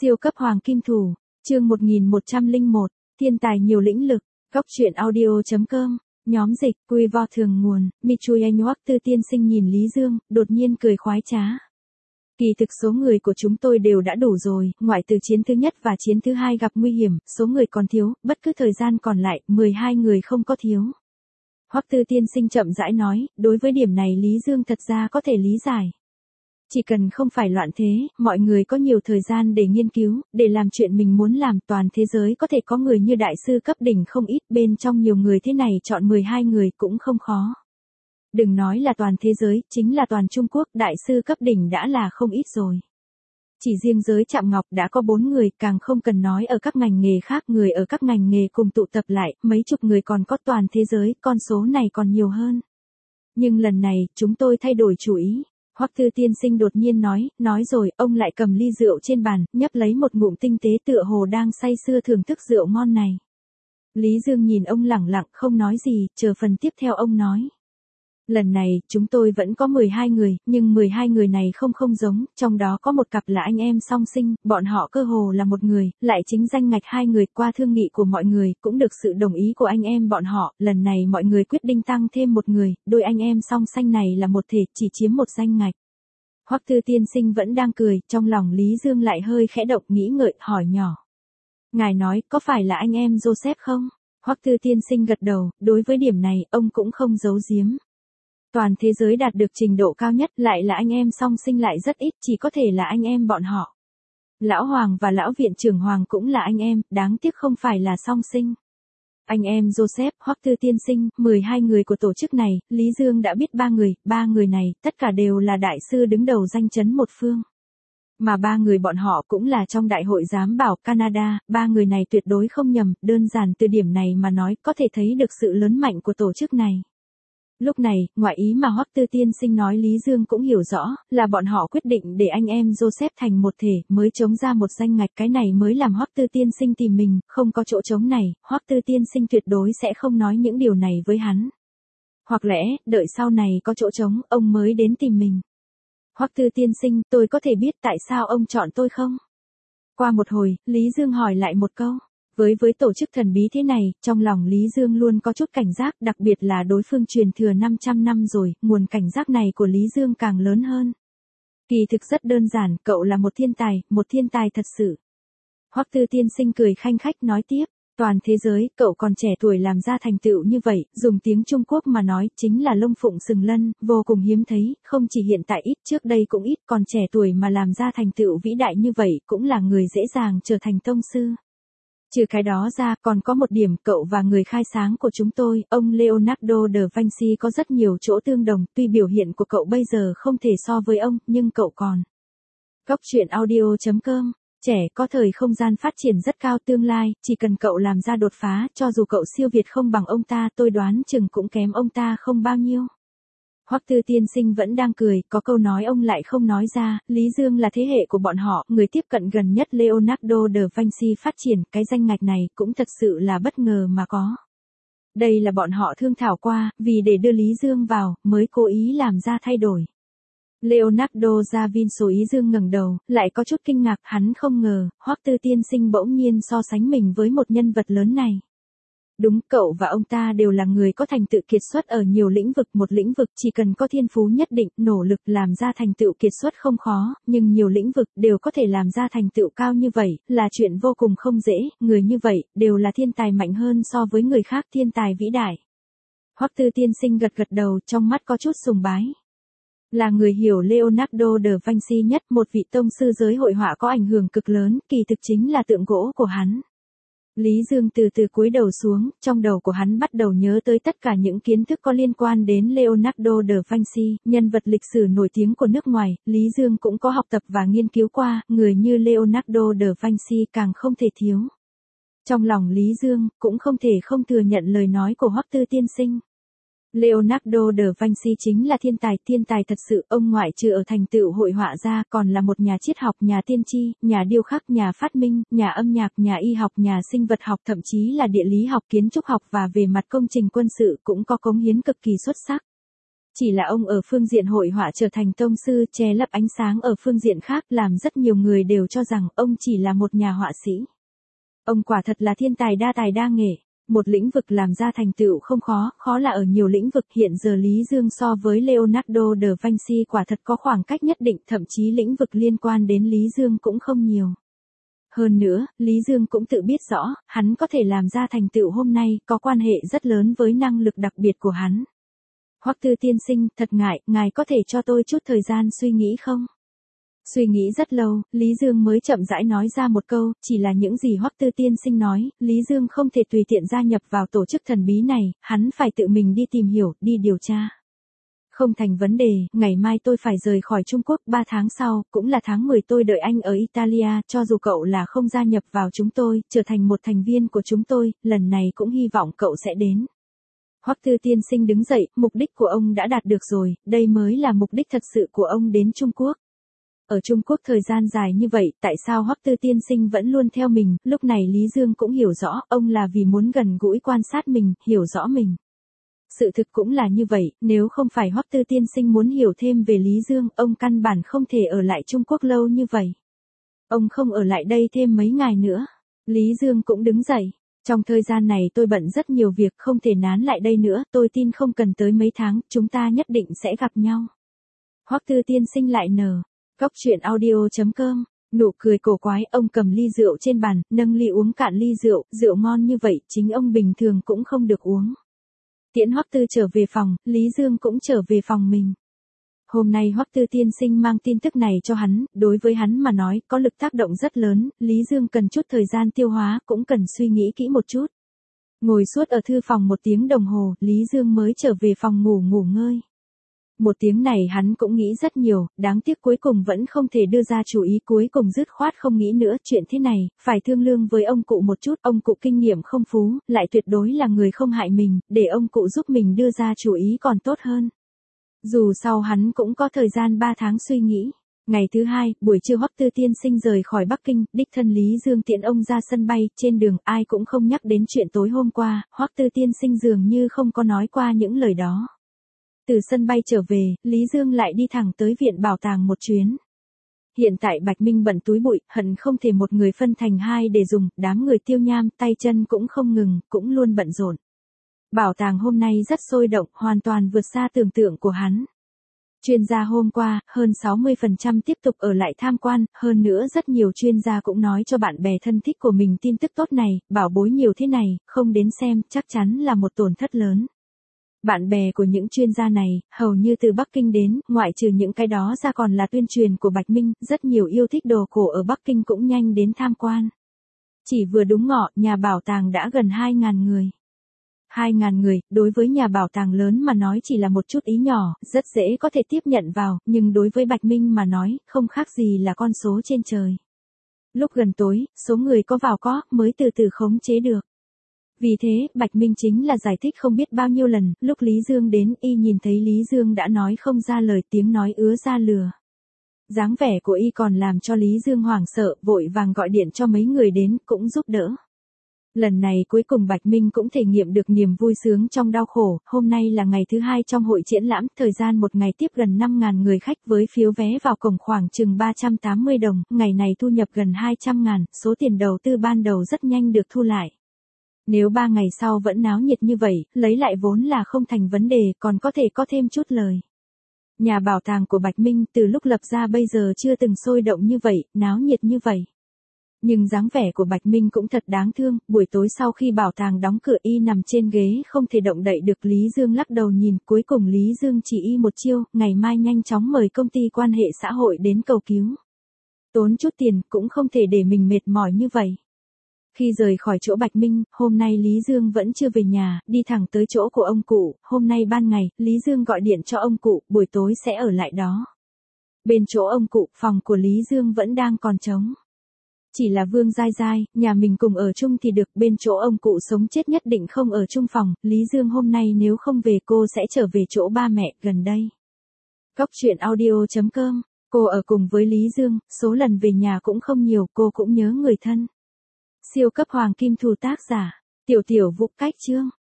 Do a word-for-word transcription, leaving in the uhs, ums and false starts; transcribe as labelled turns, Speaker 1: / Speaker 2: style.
Speaker 1: Siêu cấp hoàng kim thủ, chương một nghìn một trăm lẻ một, thiên tài nhiều lĩnh lực, góc truyện audio.com, nhóm dịch, quy vo thường nguồn, Michui Anh Hoắc Tư tiên sinh nhìn Lý Dương, đột nhiên cười khoái trá. Kỳ thực số người của chúng tôi đều đã đủ rồi, ngoại trừ chiến thứ nhất và chiến thứ hai gặp nguy hiểm, số người còn thiếu, bất cứ thời gian còn lại, mười hai người không có thiếu. Hoắc Tư tiên sinh chậm rãi nói, đối với điểm này Lý Dương thật ra có thể lý giải. Chỉ cần không phải loạn thế, mọi người có nhiều thời gian để nghiên cứu, để làm chuyện mình muốn làm, toàn thế giới có thể có người như đại sư cấp đỉnh không ít, bên trong nhiều người thế này chọn mười hai người cũng không khó. Đừng nói là toàn thế giới, chính là toàn Trung Quốc, đại sư cấp đỉnh đã là không ít rồi. Chỉ riêng giới Trạm Ngọc đã có bốn người, càng không cần nói ở các ngành nghề khác, người ở các ngành nghề cùng tụ tập lại, mấy chục người còn có toàn thế giới, con số này còn nhiều hơn. Nhưng lần này, chúng tôi thay đổi chủ ý. Hoắc Tư tiên sinh đột nhiên nói, nói rồi, ông lại cầm ly rượu trên bàn, nhấp lấy một ngụm tinh tế tựa hồ đang say sưa thưởng thức rượu ngon này. Lý Dương nhìn ông lẳng lặng không nói gì, chờ phần tiếp theo ông nói. Lần này, chúng tôi vẫn có mười hai người, nhưng mười hai người này không không giống, trong đó có một cặp là anh em song sinh, bọn họ cơ hồ là một người, lại chính danh ngạch hai người, qua thương nghị của mọi người, cũng được sự đồng ý của anh em bọn họ, lần này mọi người quyết định tăng thêm một người, đôi anh em song sinh này là một thể, chỉ chiếm một danh ngạch. Hoắc Tư tiên sinh vẫn đang cười, trong lòng Lý Dương lại hơi khẽ động nghĩ ngợi, hỏi nhỏ. Ngài nói, có phải là anh em Joseph không? Hoắc Tư tiên sinh gật đầu, đối với điểm này, ông cũng không giấu giếm. Toàn thế giới đạt được trình độ cao nhất lại là anh em song sinh lại rất ít, chỉ có thể là anh em bọn họ. Lão Hoàng và Lão Viện trưởng Hoàng cũng là anh em, đáng tiếc không phải là song sinh. Anh em Joseph, Hoắc Tư tiên sinh, mười hai người của tổ chức này, Lý Dương đã biết ba người, ba người này, tất cả đều là đại sư đứng đầu danh chấn một phương. Mà ba người bọn họ cũng là trong Đại hội Giám bảo Canada, ba người này tuyệt đối không nhầm, đơn giản từ điểm này mà nói có thể thấy được sự lớn mạnh của tổ chức này. Lúc này, ngoại ý mà Hoắc Tư tiên sinh nói Lý Dương cũng hiểu rõ, là bọn họ quyết định để anh em Joseph thành một thể, mới chống ra một danh ngạch, cái này mới làm Hoắc Tư tiên sinh tìm mình, không có chỗ trống này, Hoắc Tư tiên sinh tuyệt đối sẽ không nói những điều này với hắn. Hoặc lẽ, đợi sau này có chỗ trống, ông mới đến tìm mình. Hoắc Tư tiên sinh, tôi có thể biết tại sao ông chọn tôi không? Qua một hồi, Lý Dương hỏi lại một câu. Với với tổ chức thần bí thế này, trong lòng Lý Dương luôn có chút cảnh giác, đặc biệt là đối phương truyền thừa năm trăm năm rồi, nguồn cảnh giác này của Lý Dương càng lớn hơn. Kỳ thực rất đơn giản, cậu là một thiên tài, một thiên tài thật sự. Hoắc Tư tiên sinh cười khanh khách nói tiếp, toàn thế giới, cậu còn trẻ tuổi làm ra thành tựu như vậy, dùng tiếng Trung Quốc mà nói, chính là lông phụng sừng lân, vô cùng hiếm thấy, không chỉ hiện tại ít, trước đây cũng ít, còn trẻ tuổi mà làm ra thành tựu vĩ đại như vậy, cũng là người dễ dàng trở thành tông sư. Trừ cái đó ra, còn có một điểm, cậu và người khai sáng của chúng tôi, ông Leonardo da Vinci có rất nhiều chỗ tương đồng, tuy biểu hiện của cậu bây giờ không thể so với ông, nhưng cậu còn. Góc truyện audio.com, trẻ có thời không gian phát triển rất cao tương lai, chỉ cần cậu làm ra đột phá, cho dù cậu siêu việt không bằng ông ta, tôi đoán chừng cũng kém ông ta không bao nhiêu. Hoắc Tư tiên sinh vẫn đang cười, có câu nói ông lại không nói ra, Lý Dương là thế hệ của bọn họ, người tiếp cận gần nhất Leonardo da Vinci phát triển, cái danh ngạch này cũng thật sự là bất ngờ mà có. Đây là bọn họ thương thảo qua, vì để đưa Lý Dương vào, mới cố ý làm ra thay đổi. Leonardo da Vinci Ý Dương ngẩng đầu, lại có chút kinh ngạc, hắn không ngờ, Hoắc Tư tiên sinh bỗng nhiên so sánh mình với một nhân vật lớn này. Đúng, cậu và ông ta đều là người có thành tựu kiệt xuất ở nhiều lĩnh vực, một lĩnh vực chỉ cần có thiên phú nhất định, nỗ lực làm ra thành tựu kiệt xuất không khó, nhưng nhiều lĩnh vực đều có thể làm ra thành tựu cao như vậy, là chuyện vô cùng không dễ, người như vậy, đều là thiên tài mạnh hơn so với người khác, thiên tài vĩ đại. Hoắc Tư tiên sinh gật gật đầu, trong mắt có chút sùng bái. Là người hiểu Leonardo da Vinci nhất, một vị tông sư giới hội họa có ảnh hưởng cực lớn, kỳ thực chính là tượng gỗ của hắn. Lý Dương từ từ cúi đầu xuống, trong đầu của hắn bắt đầu nhớ tới tất cả những kiến thức có liên quan đến Leonardo da Vinci, nhân vật lịch sử nổi tiếng của nước ngoài, Lý Dương cũng có học tập và nghiên cứu qua, người như Leonardo da Vinci càng không thể thiếu. Trong lòng Lý Dương, cũng không thể không thừa nhận lời nói của Hoắc Tư tiên sinh. Leonardo da Vinci chính là thiên tài, thiên tài thật sự, ông ngoại trừ ở thành tựu hội họa ra, còn là một nhà triết học, nhà tiên tri, nhà điêu khắc, nhà phát minh, nhà âm nhạc, nhà y học, nhà sinh vật học, thậm chí là địa lý học, kiến trúc học và về mặt công trình quân sự cũng có cống hiến cực kỳ xuất sắc. Chỉ là ông ở phương diện hội họa trở thành tông sư, che lấp ánh sáng ở phương diện khác, làm rất nhiều người đều cho rằng ông chỉ là một nhà họa sĩ. Ông quả thật là thiên tài đa tài đa nghệ. Một lĩnh vực làm ra thành tựu không khó, khó là ở nhiều lĩnh vực. Hiện giờ Lý Dương so với Leonardo da Vinci quả thật có khoảng cách nhất định, thậm chí lĩnh vực liên quan đến Lý Dương cũng không nhiều. Hơn nữa, Lý Dương cũng tự biết rõ, hắn có thể làm ra thành tựu hôm nay, có quan hệ rất lớn với năng lực đặc biệt của hắn. Hoắc Tư tiên sinh, thật ngại, ngài có thể cho tôi chút thời gian suy nghĩ không? Suy nghĩ rất lâu, Lý Dương mới chậm rãi nói ra một câu, chỉ là những gì Hoắc Tư tiên sinh nói, Lý Dương không thể tùy tiện gia nhập vào tổ chức thần bí này, hắn phải tự mình đi tìm hiểu, đi điều tra. Không thành vấn đề, ngày mai tôi phải rời khỏi Trung Quốc, ba tháng sau, cũng là tháng mười tôi đợi anh ở Italia, cho dù cậu là không gia nhập vào chúng tôi, trở thành một thành viên của chúng tôi, lần này cũng hy vọng cậu sẽ đến. Hoắc Tư tiên sinh đứng dậy, mục đích của ông đã đạt được rồi, đây mới là mục đích thật sự của ông đến Trung Quốc. Ở Trung Quốc thời gian dài như vậy, tại sao Hoắc Tư tiên sinh vẫn luôn theo mình, lúc này Lý Dương cũng hiểu rõ, ông là vì muốn gần gũi quan sát mình, hiểu rõ mình. Sự thực cũng là như vậy, nếu không phải Hoắc Tư tiên sinh muốn hiểu thêm về Lý Dương, ông căn bản không thể ở lại Trung Quốc lâu như vậy. Ông không ở lại đây thêm mấy ngày nữa. Lý Dương cũng đứng dậy. Trong thời gian này tôi bận rất nhiều việc, không thể nán lại đây nữa, tôi tin không cần tới mấy tháng, chúng ta nhất định sẽ gặp nhau. Hoắc Tư tiên sinh lại nở. Góc truyện audio chấm com, nụ cười cổ quái, ông cầm ly rượu trên bàn, nâng ly uống cạn ly rượu, rượu ngon như vậy, chính ông bình thường cũng không được uống. Tiễn Hoắc Tư trở về phòng, Lý Dương cũng trở về phòng mình. Hôm nay Hoắc Tư tiên sinh mang tin tức này cho hắn, đối với hắn mà nói, có lực tác động rất lớn, Lý Dương cần chút thời gian tiêu hóa, cũng cần suy nghĩ kỹ một chút. Ngồi suốt ở thư phòng một tiếng đồng hồ, Lý Dương mới trở về phòng ngủ ngủ ngơi. Một tiếng này hắn cũng nghĩ rất nhiều, đáng tiếc cuối cùng vẫn không thể đưa ra chủ ý, cuối cùng dứt khoát không nghĩ nữa, chuyện thế này, phải thương lượng với ông cụ một chút, ông cụ kinh nghiệm không phú, lại tuyệt đối là người không hại mình, để ông cụ giúp mình đưa ra chủ ý còn tốt hơn. Dù sau hắn cũng có thời gian ba tháng suy nghĩ. Ngày thứ hai, buổi trưa Hoắc Tư tiên sinh rời khỏi Bắc Kinh, đích thân Lý Dương tiễn ông ra sân bay, trên đường ai cũng không nhắc đến chuyện tối hôm qua, Hoắc Tư tiên sinh dường như không có nói qua những lời đó. Từ sân bay trở về, Lý Dương lại đi thẳng tới viện bảo tàng một chuyến. Hiện tại Bạch Minh bận túi bụi, hận không thể một người phân thành hai để dùng, đám người tiêu nham, tay chân cũng không ngừng, cũng luôn bận rộn. Bảo tàng hôm nay rất sôi động, hoàn toàn vượt xa tưởng tượng của hắn. Chuyên gia hôm qua, hơn sáu mươi phần trăm tiếp tục ở lại tham quan, hơn nữa rất nhiều chuyên gia cũng nói cho bạn bè thân thích của mình tin tức tốt này, bảo bối nhiều thế này, không đến xem, chắc chắn là một tổn thất lớn. Bạn bè của những chuyên gia này, hầu như từ Bắc Kinh đến, ngoại trừ những cái đó ra còn là tuyên truyền của Bạch Minh, rất nhiều yêu thích đồ cổ ở Bắc Kinh cũng nhanh đến tham quan. Chỉ vừa đúng ngọ, nhà bảo tàng đã gần hai nghìn người. hai nghìn người, đối với nhà bảo tàng lớn mà nói chỉ là một chút ý nhỏ, rất dễ có thể tiếp nhận vào, nhưng đối với Bạch Minh mà nói, không khác gì là con số trên trời. Lúc gần tối, số người có vào có, mới từ từ khống chế được. Vì thế, Bạch Minh chính là giải thích không biết bao nhiêu lần, lúc Lý Dương đến, y nhìn thấy Lý Dương đã nói không ra lời, tiếng nói ứa ra lừa. Dáng vẻ của y còn làm cho Lý Dương hoảng sợ, vội vàng gọi điện cho mấy người đến, cũng giúp đỡ. Lần này cuối cùng Bạch Minh cũng thể nghiệm được niềm vui sướng trong đau khổ, hôm nay là ngày thứ hai trong hội triển lãm, thời gian một ngày tiếp gần năm nghìn người khách với phiếu vé vào cổng khoảng chừng ba trăm tám mươi đồng, ngày này thu nhập gần hai trăm ngàn, số tiền đầu tư ban đầu rất nhanh được thu lại. Nếu ba ngày sau vẫn náo nhiệt như vậy, lấy lại vốn là không thành vấn đề, còn có thể có thêm chút lời. Nhà bảo tàng của Bạch Minh từ lúc lập ra bây giờ chưa từng sôi động như vậy, náo nhiệt như vậy. Nhưng dáng vẻ của Bạch Minh cũng thật đáng thương, buổi tối sau khi bảo tàng đóng cửa y nằm trên ghế không thể động đậy được, Lý Dương lắc đầu nhìn, cuối cùng Lý Dương chỉ y một chiêu, ngày mai nhanh chóng mời công ty quan hệ xã hội đến cầu cứu. Tốn chút tiền, cũng không thể để mình mệt mỏi như vậy. Khi rời khỏi chỗ Bạch Minh, hôm nay Lý Dương vẫn chưa về nhà, đi thẳng tới chỗ của ông cụ, hôm nay ban ngày, Lý Dương gọi điện cho ông cụ, buổi tối sẽ ở lại đó. Bên chỗ ông cụ, phòng của Lý Dương vẫn đang còn trống. Chỉ là Vương Giai Giai, nhà mình cùng ở chung thì được, bên chỗ ông cụ sống chết nhất định không ở chung phòng, Lý Dương hôm nay nếu không về cô sẽ trở về chỗ ba mẹ, gần đây. Góc truyện audio chấm com, cô ở cùng với Lý Dương, số lần về nhà cũng không nhiều, cô cũng nhớ người thân. Siêu cấp hoàng kim thủ tác giả, Tiểu Tiểu Vũ, cách chương.